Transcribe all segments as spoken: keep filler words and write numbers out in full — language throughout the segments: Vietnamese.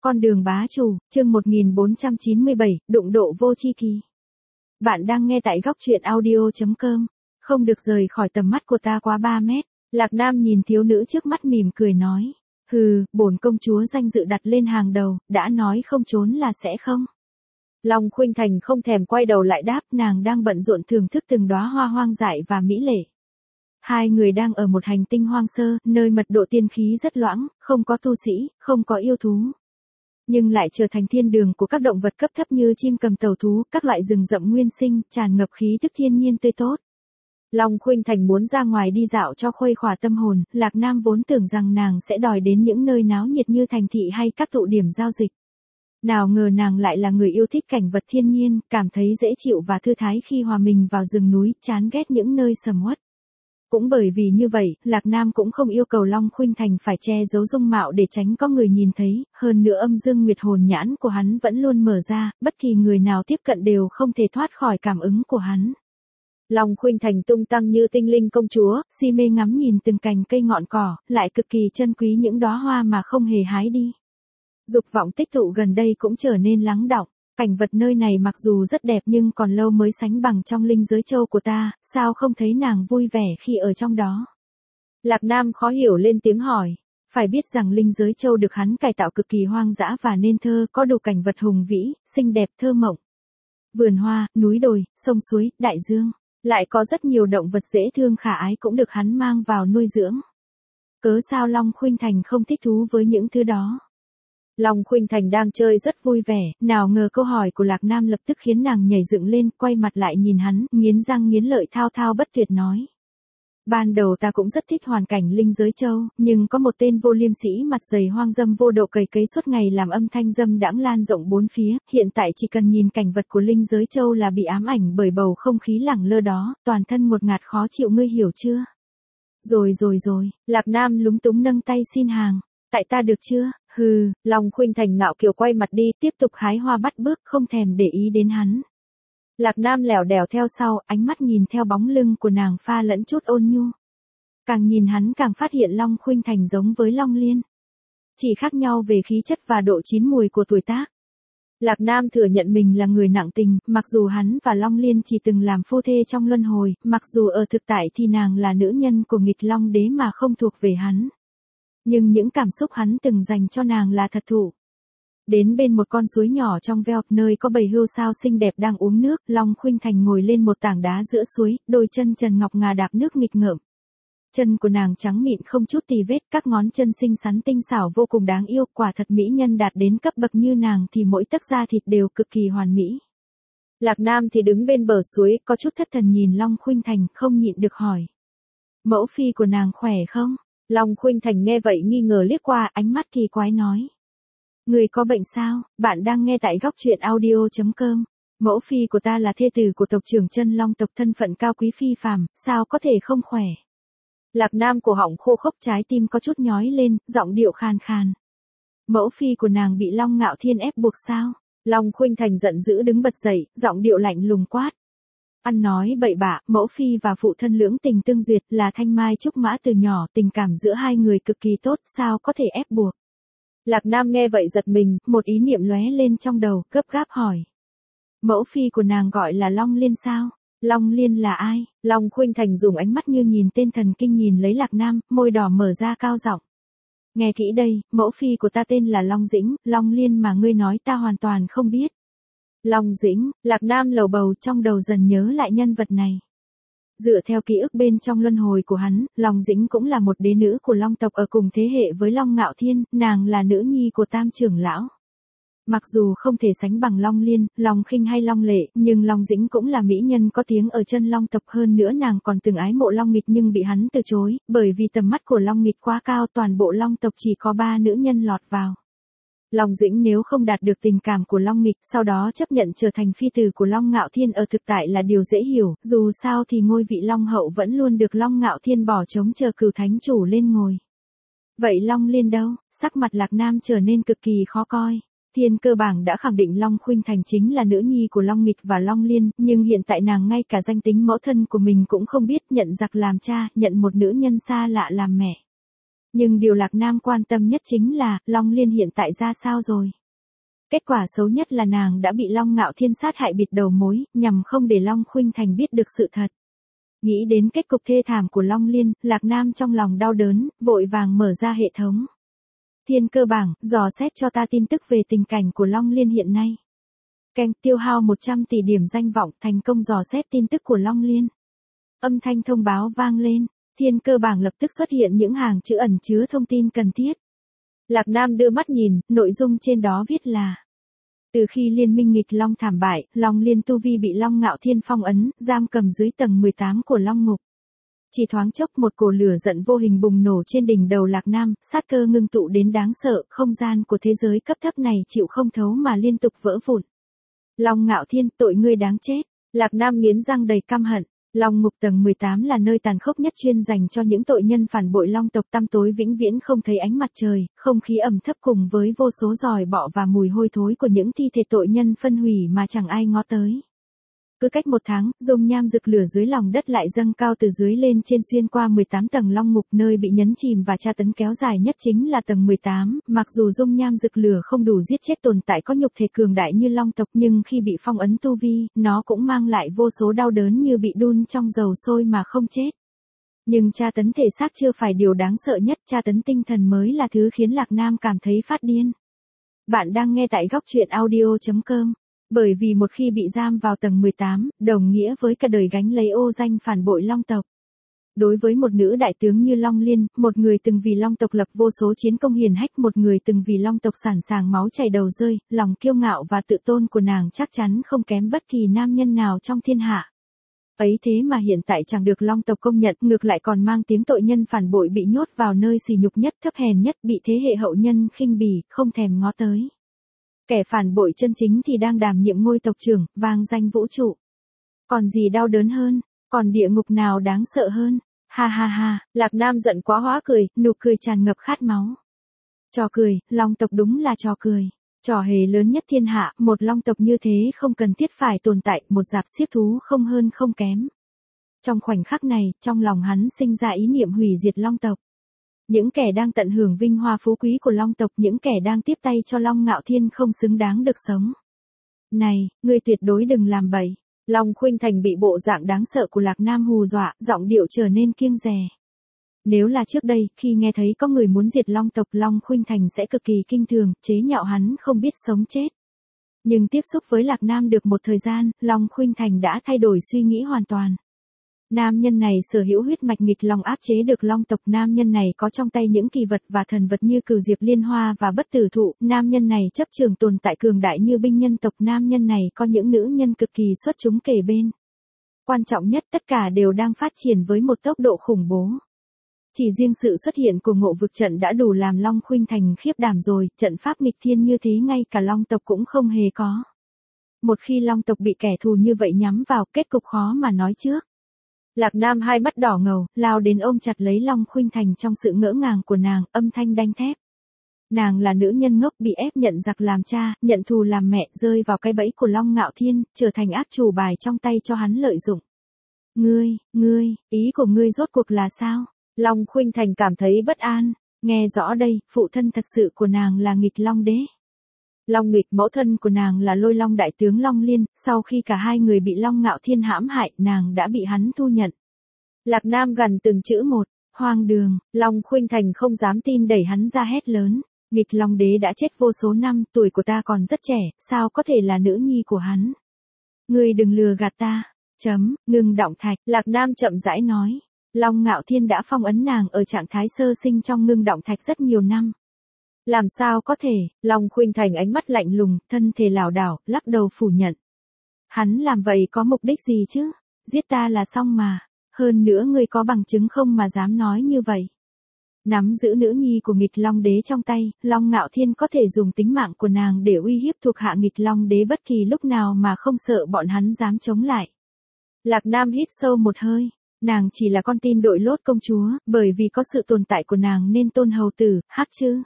Con đường bá chủ, chương một nghìn bốn trăm chín mươi bảy, đụng độ vô tri kỳ. Bạn đang nghe tại góc truyện audio chấm com. Không được rời khỏi tầm mắt của ta quá ba mét. Lạc Nam nhìn thiếu nữ trước mắt mỉm cười nói. Hừ, bổn công chúa danh dự đặt lên hàng đầu, đã nói không trốn là sẽ không. Long Khuynh Thành không thèm quay đầu lại đáp, nàng đang bận rộn thưởng thức từng đóa hoa hoang dại và mỹ lệ. Hai người đang ở một hành tinh hoang sơ, nơi mật độ tiên khí rất loãng, không có tu sĩ, không có yêu thú. Nhưng lại trở thành thiên đường của các động vật cấp thấp như chim cầm tàu thú, các loại rừng rậm nguyên sinh, tràn ngập khí tức thiên nhiên tươi tốt. Long Khuynh Thành muốn ra ngoài đi dạo cho khuây khỏa tâm hồn, Lạc Nam vốn tưởng rằng nàng sẽ đòi đến những nơi náo nhiệt như thành thị hay các tụ điểm giao dịch. Nào ngờ nàng lại là người yêu thích cảnh vật thiên nhiên, cảm thấy dễ chịu và thư thái khi hòa mình vào rừng núi, chán ghét những nơi sầm uất. Cũng bởi vì như vậy, Lạc Nam cũng không yêu cầu Long Khuynh Thành phải che giấu dung mạo để tránh có người nhìn thấy, hơn nữa âm dương nguyệt hồn nhãn của hắn vẫn luôn mở ra, bất kỳ người nào tiếp cận đều không thể thoát khỏi cảm ứng của hắn. Long Khuynh Thành tung tăng như tinh linh công chúa, si mê ngắm nhìn từng cành cây ngọn cỏ, lại cực kỳ trân quý những đóa hoa mà không hề hái đi. Dục vọng tích tụ gần đây cũng trở nên lắng đọng. Cảnh vật nơi này mặc dù rất đẹp nhưng còn lâu mới sánh bằng trong linh giới châu của ta, sao không thấy nàng vui vẻ khi ở trong đó? Lạc Nam khó hiểu lên tiếng hỏi. Phải biết rằng linh giới châu được hắn cải tạo cực kỳ hoang dã và nên thơ, có đủ cảnh vật hùng vĩ, xinh đẹp thơ mộng. Vườn hoa, núi đồi, sông suối, đại dương. Lại có rất nhiều động vật dễ thương khả ái cũng được hắn mang vào nuôi dưỡng. Cớ sao Long Khuynh Thành không thích thú với những thứ đó? Long Khuynh Thành đang chơi rất vui vẻ, nào ngờ câu hỏi của Lạc Nam lập tức khiến nàng nhảy dựng lên, quay mặt lại nhìn hắn, nghiến răng nghiến lợi thao thao bất tuyệt nói. Ban đầu ta cũng rất thích hoàn cảnh linh giới châu, nhưng có một tên vô liêm sĩ mặt dày hoang dâm vô độ cày cấy suốt ngày làm âm thanh dâm đãng lan rộng bốn phía, hiện tại chỉ cần nhìn cảnh vật của linh giới châu là bị ám ảnh bởi bầu không khí lẳng lơ đó, toàn thân ngột ngạt khó chịu, ngươi hiểu chưa? Rồi rồi rồi, Lạc Nam lúng túng nâng tay xin hàng. Tại ta được chưa? Hừ, Long Khuynh Thành ngạo kiều quay mặt đi, tiếp tục hái hoa bắt bước, không thèm để ý đến hắn. Lạc Nam lẻo đẻo theo sau, ánh mắt nhìn theo bóng lưng của nàng pha lẫn chút ôn nhu. Càng nhìn hắn càng phát hiện Long Khuynh Thành giống với Long Liên. Chỉ khác nhau về khí chất và độ chín mùi của tuổi tác. Lạc Nam thừa nhận mình là người nặng tình, mặc dù hắn và Long Liên chỉ từng làm phu thê trong luân hồi, mặc dù ở thực tại thì nàng là nữ nhân của nghịch Long đế mà không thuộc về hắn. Nhưng những cảm xúc hắn từng dành cho nàng là thật thụ. Đến bên một con suối nhỏ trong veo, nơi có bầy hươu sao xinh đẹp đang uống nước, Long Khuynh Thành ngồi lên một tảng đá giữa suối, đôi chân trần ngọc ngà đạp nước nghịch ngợm. Chân của nàng trắng mịn không chút tì vết, các ngón chân xinh xắn tinh xảo vô cùng đáng yêu, quả thật mỹ nhân đạt đến cấp bậc như nàng thì mỗi tấc da thịt đều cực kỳ hoàn mỹ. Lạc Nam thì đứng bên bờ suối, có chút thất thần nhìn Long Khuynh Thành, không nhịn được hỏi. Mẫu phi của nàng khỏe không? Long Khuynh Thành nghe vậy nghi ngờ liếc qua, ánh mắt kỳ quái nói. Người có bệnh sao? Bạn đang nghe tại góc truyện audio chấm com. Mẫu phi của ta là thê tử của tộc trưởng chân Long tộc, thân phận cao quý phi phàm, sao có thể không khỏe? Lạc Nam cổ họng khô khốc, trái tim có chút nhói lên, giọng điệu khàn khàn. Mẫu phi của nàng bị Long Ngạo Thiên ép buộc sao? Long Khuynh Thành giận dữ đứng bật dậy, giọng điệu lạnh lùng quát. Ăn nói bậy bạ, mẫu phi và phụ thân lưỡng tình tương duyệt, là thanh mai trúc mã từ nhỏ, tình cảm giữa hai người cực kỳ tốt, sao có thể ép buộc? Lạc Nam nghe vậy giật mình, một ý niệm lóe lên trong đầu, gấp gáp hỏi. Mẫu phi của nàng gọi là Long Liên sao? Long Liên là ai? Long Khuynh Thành dùng ánh mắt như nhìn tên thần kinh nhìn lấy Lạc Nam, môi đỏ mở ra cao giọng. Nghe kỹ đây, mẫu phi của ta tên là Long Dĩnh, Long Liên mà ngươi nói ta hoàn toàn không biết. Long Dĩnh, Lạc Nam lầu bầu, trong đầu dần nhớ lại nhân vật này. Dựa theo ký ức bên trong luân hồi của hắn, Long Dĩnh cũng là một đế nữ của Long tộc ở cùng thế hệ với Long Ngạo Thiên, nàng là nữ nhi của Tam trưởng lão. Mặc dù không thể sánh bằng Long Liên, Long Khinh hay Long Lệ, nhưng Long Dĩnh cũng là mỹ nhân có tiếng ở chân Long tộc, hơn nữa nàng còn từng ái mộ Long Nghịch nhưng bị hắn từ chối, bởi vì tầm mắt của Long Nghịch quá cao, toàn bộ Long tộc chỉ có ba nữ nhân lọt vào. Long Dĩnh nếu không đạt được tình cảm của Long Nghịch, sau đó chấp nhận trở thành phi tử của Long Ngạo Thiên ở thực tại là điều dễ hiểu, dù sao thì ngôi vị Long hậu vẫn luôn được Long Ngạo Thiên bỏ trống chờ cửu thánh chủ lên ngồi. Vậy Long Liên đâu? Sắc mặt Lạc Nam trở nên cực kỳ khó coi. Thiên cơ bảng đã khẳng định Long Khuynh Thành chính là nữ nhi của Long Nghịch và Long Liên, nhưng hiện tại nàng ngay cả danh tính mẫu thân của mình cũng không biết, nhận giặc làm cha, nhận một nữ nhân xa lạ làm mẹ. Nhưng điều Lạc Nam quan tâm nhất chính là, Long Liên hiện tại ra sao rồi. Kết quả xấu nhất là nàng đã bị Long Ngạo Thiên sát hại bịt đầu mối, nhằm không để Long Khuynh Thành biết được sự thật. Nghĩ đến kết cục thê thảm của Long Liên, Lạc Nam trong lòng đau đớn, vội vàng mở ra hệ thống. Thiên cơ bảng, dò xét cho ta tin tức về tình cảnh của Long Liên hiện nay. Keng tiêu hao một trăm tỷ điểm danh vọng, thành công dò xét tin tức của Long Liên. Âm thanh thông báo vang lên, thiên cơ bảng lập tức xuất hiện những hàng chữ ẩn chứa thông tin cần thiết. Lạc Nam đưa mắt nhìn, nội dung trên đó viết là: từ khi liên minh nghịch Long thảm bại, Long Liên tu vi bị Long Ngạo Thiên phong ấn, giam cầm dưới tầng mười tám của Long Ngục. Chỉ thoáng chốc một cổ lửa giận vô hình bùng nổ trên đỉnh đầu Lạc Nam, sát cơ ngưng tụ đến đáng sợ, không gian của thế giới cấp thấp này chịu không thấu mà liên tục vỡ vụn. Long Ngạo Thiên, tội ngươi đáng chết. Lạc Nam nghiến răng đầy căm hận. Long Ngục tầng mười tám là nơi tàn khốc nhất chuyên dành cho những tội nhân phản bội Long tộc, tăm tối vĩnh viễn không thấy ánh mặt trời, không khí ẩm thấp cùng với vô số giòi bọ và mùi hôi thối của những thi thể tội nhân phân hủy mà chẳng ai ngó tới. Cứ cách một tháng, dung nham rực lửa dưới lòng đất lại dâng cao từ dưới lên trên xuyên qua mười tám tầng Long Ngục, nơi bị nhấn chìm và tra tấn kéo dài nhất chính là tầng mười tám, mặc dù dung nham rực lửa không đủ giết chết tồn tại có nhục thể cường đại như Long tộc, nhưng khi bị phong ấn tu vi, nó cũng mang lại vô số đau đớn như bị đun trong dầu sôi mà không chết. Nhưng tra tấn thể xác chưa phải điều đáng sợ nhất, tra tấn tinh thần mới là thứ khiến Lạc Nam cảm thấy phát điên. Bạn đang nghe tại góc truyện audio chấm com. Bởi vì một khi bị giam vào tầng mười tám, đồng nghĩa với cả đời gánh lấy ô danh phản bội Long tộc. Đối với một nữ đại tướng như Long Liên, một người từng vì Long tộc lập vô số chiến công hiển hách, một người từng vì Long tộc sản sàng máu chảy đầu rơi, lòng kiêu ngạo và tự tôn của nàng chắc chắn không kém bất kỳ nam nhân nào trong thiên hạ. Ấy thế mà hiện tại chẳng được Long tộc công nhận, ngược lại còn mang tiếng tội nhân phản bội bị nhốt vào nơi sỉ nhục nhất, thấp hèn nhất, bị thế hệ hậu nhân khinh bỉ, không thèm ngó tới. Kẻ phản bội chân chính thì đang đảm nhiệm ngôi tộc trưởng, vang danh vũ trụ. Còn gì đau đớn hơn, còn địa ngục nào đáng sợ hơn? Ha ha ha, Lạc Nam giận quá hóa cười, nụ cười tràn ngập khát máu. Trò cười, Long tộc đúng là trò cười. Trò hề lớn nhất thiên hạ, một Long tộc như thế không cần thiết phải tồn tại, một dạp xiếc thú không hơn không kém. Trong khoảnh khắc này, trong lòng hắn sinh ra ý niệm hủy diệt Long tộc. Những kẻ đang tận hưởng vinh hoa phú quý của Long tộc, những kẻ đang tiếp tay cho Long Ngạo Thiên không xứng đáng được sống. Này, ngươi tuyệt đối đừng làm bậy. Long Khuynh Thành bị bộ dạng đáng sợ của Lạc Nam hù dọa, giọng điệu trở nên kiêng dè. Nếu là trước đây, khi nghe thấy có người muốn diệt Long tộc, Long Khuynh Thành sẽ cực kỳ kinh thường, chế nhạo hắn không biết sống chết. Nhưng tiếp xúc với Lạc Nam được một thời gian, Long Khuynh Thành đã thay đổi suy nghĩ hoàn toàn. Nam nhân này sở hữu huyết mạch nghịch Long áp chế được Long tộc, nam nhân này có trong tay những kỳ vật và thần vật như cửu diệp liên hoa và bất tử thụ, nam nhân này chấp trường tồn tại cường đại như binh nhân tộc, nam nhân này có những nữ nhân cực kỳ xuất chúng kề bên. Quan trọng nhất, tất cả đều đang phát triển với một tốc độ khủng bố. Chỉ riêng sự xuất hiện của ngộ vực trận đã đủ làm Long Khuynh Thành khiếp đảm rồi, trận pháp nghịch thiên như thế ngay cả Long tộc cũng không hề có. Một khi Long tộc bị kẻ thù như vậy nhắm vào, kết cục khó mà nói trước. Lạc Nam hai mắt đỏ ngầu, lao đến ôm chặt lấy Long Khuynh Thành trong sự ngỡ ngàng của nàng, âm thanh đanh thép. Nàng là nữ nhân ngốc bị ép nhận giặc làm cha, nhận thù làm mẹ, rơi vào cái bẫy của Long Ngạo Thiên, trở thành ác chủ bài trong tay cho hắn lợi dụng. Ngươi, ngươi, ý của ngươi rốt cuộc là sao? Long Khuynh Thành cảm thấy bất an, nghe rõ đây, phụ thân thật sự của nàng là nghịch Long đế. Long nghịch, mẫu thân của nàng là Lôi Long đại tướng Long Liên, sau khi cả hai người bị Long Ngạo Thiên hãm hại, nàng đã bị hắn thu nhận. Lạc Nam gằn từng chữ một, hoang đường. Long Khuynh Thành không dám tin, đẩy hắn ra hét lớn, nghịch Long đế đã chết vô số năm, tuổi của ta còn rất trẻ, sao có thể là nữ nhi của hắn? Ngươi đừng lừa gạt ta. Chấm, ngưng động thạch. Lạc Nam chậm rãi nói, Long Ngạo Thiên đã phong ấn nàng ở trạng thái sơ sinh trong ngưng động thạch rất nhiều năm. Làm sao có thể? Long Khuynh Thành ánh mắt lạnh lùng, thân thể lảo đảo, lắc đầu phủ nhận. Hắn làm vậy có mục đích gì chứ? Giết ta là xong mà. Hơn nữa ngươi có bằng chứng không mà dám nói như vậy? Nắm giữ nữ nhi của nghịch Long đế trong tay, Long Ngạo Thiên có thể dùng tính mạng của nàng để uy hiếp thuộc hạ nghịch Long đế bất kỳ lúc nào mà không sợ bọn hắn dám chống lại. Lạc Nam hít sâu một hơi. Nàng chỉ là con tin đội lốt công chúa, bởi vì có sự tồn tại của nàng nên tôn hầu tử, hắc chứ.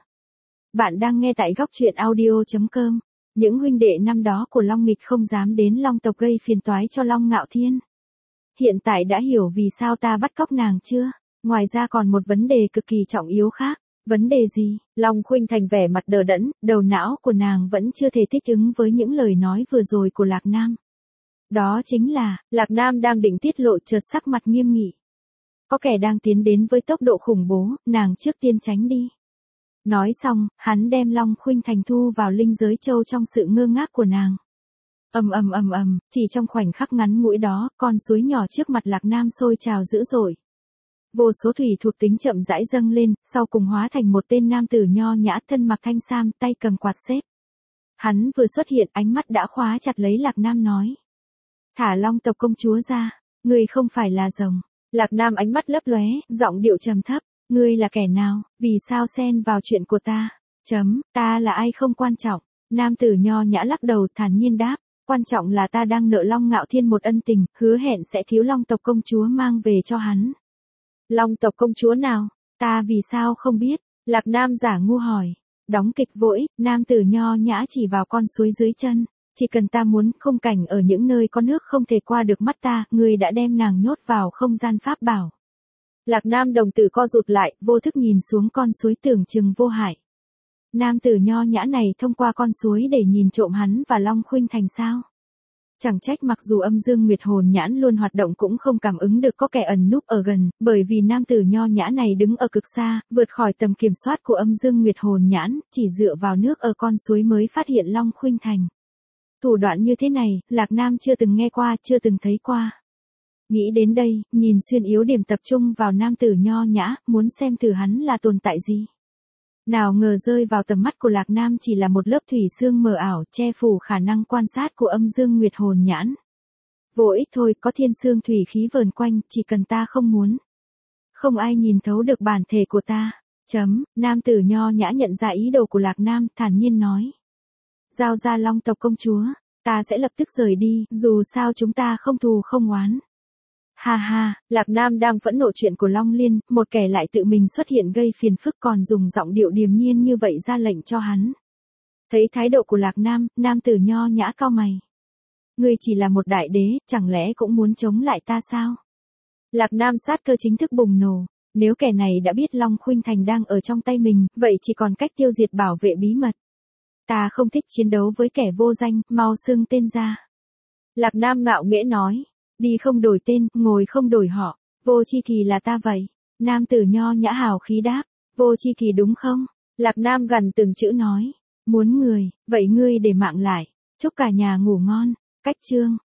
Bạn đang nghe tại góc truyện audio chấm com. Những huynh đệ năm đó của Long nghịch không dám đến Long tộc gây phiền toái cho Long Ngạo Thiên. Hiện tại đã hiểu vì sao ta bắt cóc nàng chưa? Ngoài ra còn một vấn đề cực kỳ trọng yếu khác. Vấn đề gì? Long Khuynh Thành vẻ mặt đờ đẫn, đầu não của nàng vẫn chưa thể thích ứng với những lời nói vừa rồi của Lạc Nam. Đó chính là, Lạc Nam đang định tiết lộ chợt sắc mặt nghiêm nghị. Có kẻ đang tiến đến với tốc độ khủng bố, nàng trước tiên tránh đi. Nói xong, hắn đem Long Khuynh Thành thu vào linh giới châu trong sự ngơ ngác của nàng. Ầm ầm ầm ầm, chỉ trong khoảnh khắc ngắn ngủi đó, con suối nhỏ trước mặt Lạc Nam sôi trào dữ dội. Vô số thủy thuộc tính chậm rãi dâng lên, sau cùng hóa thành một tên nam tử nho nhã thân mặc thanh sam, tay cầm quạt xếp. Hắn vừa xuất hiện, ánh mắt đã khóa chặt lấy Lạc Nam nói. Thả Long tộc công chúa ra, ngươi không phải là rồng. Lạc Nam ánh mắt lấp lóe, giọng điệu trầm thấp, ngươi là kẻ nào, vì sao xen vào chuyện của ta? Chấm, ta là ai không quan trọng. Nam tử nho nhã lắc đầu thản nhiên đáp, quan trọng là ta đang nợ Long Ngạo Thiên một ân tình, hứa hẹn sẽ cứu Long tộc công chúa mang về cho hắn. Long tộc công chúa nào? Ta vì sao không biết? Lạc Nam giả ngu hỏi. Đóng kịch vô ích, nam tử nho nhã chỉ vào con suối dưới chân. Chỉ cần ta muốn, khung cảnh ở những nơi có nước không thể qua được mắt ta, ngươi đã đem nàng nhốt vào không gian pháp bảo. Lạc Nam đồng tử co rụt lại, vô thức nhìn xuống con suối tưởng chừng vô hại. Nam tử nho nhã này thông qua con suối để nhìn trộm hắn và Long Khuynh Thành sao? Chẳng trách mặc dù âm dương nguyệt hồn nhãn luôn hoạt động cũng không cảm ứng được có kẻ ẩn núp ở gần, bởi vì nam tử nho nhã này đứng ở cực xa, vượt khỏi tầm kiểm soát của âm dương nguyệt hồn nhãn, chỉ dựa vào nước ở con suối mới phát hiện Long Khuynh Thành. Thủ đoạn như thế này, Lạc Nam chưa từng nghe qua, chưa từng thấy qua. Nghĩ đến đây, nhìn xuyên yếu điểm tập trung vào nam tử nho nhã, muốn xem thử hắn là tồn tại gì. Nào ngờ rơi vào tầm mắt của Lạc Nam chỉ là một lớp thủy xương mờ ảo, che phủ khả năng quan sát của âm dương nguyệt hồn nhãn. Vô ích thôi, có thiên xương thủy khí vờn quanh, chỉ cần ta không muốn. Không ai nhìn thấu được bản thể của ta. Chấm, nam tử nho nhã nhận ra ý đồ của Lạc Nam, thản nhiên nói. Giao ra Long tộc công chúa, ta sẽ lập tức rời đi, dù sao chúng ta không thù không oán. Ha ha, Lạc Nam đang phẫn nộ chuyện của Long Liên, một kẻ lại tự mình xuất hiện gây phiền phức còn dùng giọng điệu điềm nhiên như vậy ra lệnh cho hắn. Thấy thái độ của Lạc Nam, nam tử nho nhã cau mày. Ngươi chỉ là một đại đế, chẳng lẽ cũng muốn chống lại ta sao? Lạc Nam sát cơ chính thức bùng nổ, nếu kẻ này đã biết Long Khuynh Thành đang ở trong tay mình, vậy chỉ còn cách tiêu diệt bảo vệ bí mật. Ta không thích chiến đấu với kẻ vô danh, mau xưng tên ra. Lạc Nam ngạo nghễ nói. Đi không đổi tên, ngồi không đổi họ, Vô Chi Kỳ là ta vậy. Nam tử nho nhã hào khí đáp, Vô Chi Kỳ đúng không? Lạc Nam gần từng chữ nói, muốn người, vậy ngươi để mạng lại, chúc cả nhà ngủ ngon. Cách chương.